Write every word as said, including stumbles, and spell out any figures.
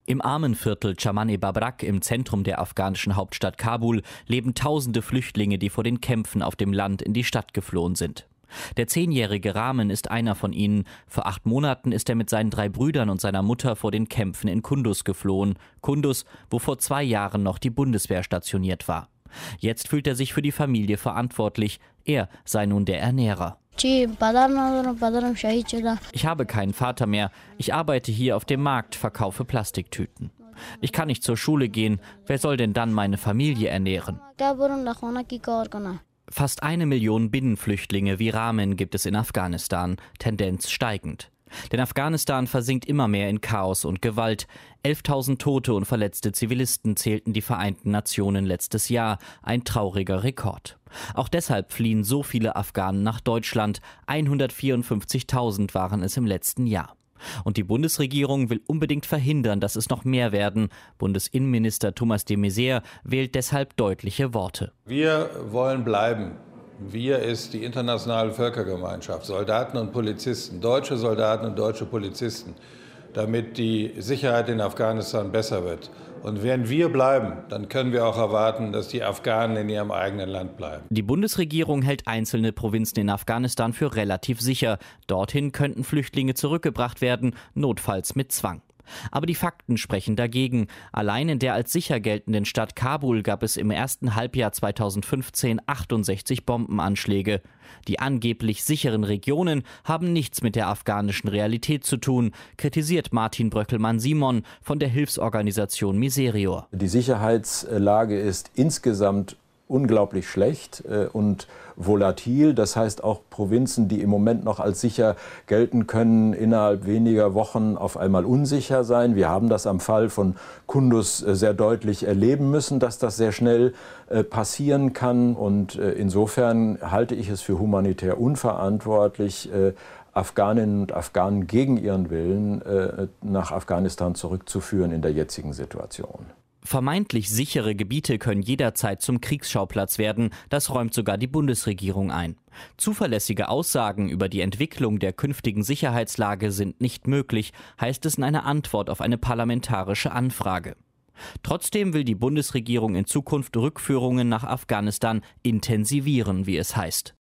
Im Armenviertel Chamané-Babrak im Zentrum der afghanischen Hauptstadt Kabul leben tausende Flüchtlinge, die vor den Kämpfen auf dem Land in die Stadt geflohen sind. Der zehnjährige Ramen ist einer von ihnen. Vor acht Monaten ist er mit seinen drei Brüdern und seiner Mutter vor den Kämpfen in Kunduz geflohen. Kunduz, wo vor zwei Jahren noch die Bundeswehr stationiert war. Jetzt fühlt er sich für die Familie verantwortlich. Er sei nun der Ernährer. Ich habe keinen Vater mehr. Ich arbeite hier auf dem Markt, verkaufe Plastiktüten. Ich kann nicht zur Schule gehen. Wer soll denn dann meine Familie ernähren? Fast eine Million Binnenflüchtlinge wie Ramen gibt es in Afghanistan, Tendenz steigend. Denn Afghanistan versinkt immer mehr in Chaos und Gewalt. elftausend tote und verletzte Zivilisten zählten die Vereinten Nationen letztes Jahr, ein trauriger Rekord. Auch deshalb fliehen so viele Afghanen nach Deutschland, hundertvierundfünfzigtausend waren es im letzten Jahr. Und die Bundesregierung will unbedingt verhindern, dass es noch mehr werden. Bundesinnenminister Thomas de Maizière wählt deshalb deutliche Worte. Wir wollen bleiben. Wir ist die internationale Völkergemeinschaft, Soldaten und Polizisten, deutsche Soldaten und deutsche Polizisten, damit die Sicherheit in Afghanistan besser wird. Und wenn wir bleiben, dann können wir auch erwarten, dass die Afghanen in ihrem eigenen Land bleiben. Die Bundesregierung hält einzelne Provinzen in Afghanistan für relativ sicher. Dorthin könnten Flüchtlinge zurückgebracht werden, notfalls mit Zwang. Aber die Fakten sprechen dagegen. Allein in der als sicher geltenden Stadt Kabul gab es im ersten Halbjahr zweitausendfünfzehn achtundsechzig Bombenanschläge. Die angeblich sicheren Regionen haben nichts mit der afghanischen Realität zu tun, kritisiert Martin Bröckelmann-Simon von der Hilfsorganisation Miserior. Die Sicherheitslage ist insgesamt unglaublich schlecht und volatil. Das heißt, auch Provinzen, die im Moment noch als sicher gelten können, innerhalb weniger Wochen auf einmal unsicher sein. Wir haben das am Fall von Kunduz sehr deutlich erleben müssen, dass das sehr schnell passieren kann. Und insofern halte ich es für humanitär unverantwortlich, Afghaninnen und Afghanen gegen ihren Willen nach Afghanistan zurückzuführen in der jetzigen Situation. Vermeintlich sichere Gebiete können jederzeit zum Kriegsschauplatz werden, das räumt sogar die Bundesregierung ein. Zuverlässige Aussagen über die Entwicklung der künftigen Sicherheitslage sind nicht möglich, heißt es in einer Antwort auf eine parlamentarische Anfrage. Trotzdem will die Bundesregierung in Zukunft Rückführungen nach Afghanistan intensivieren, wie es heißt.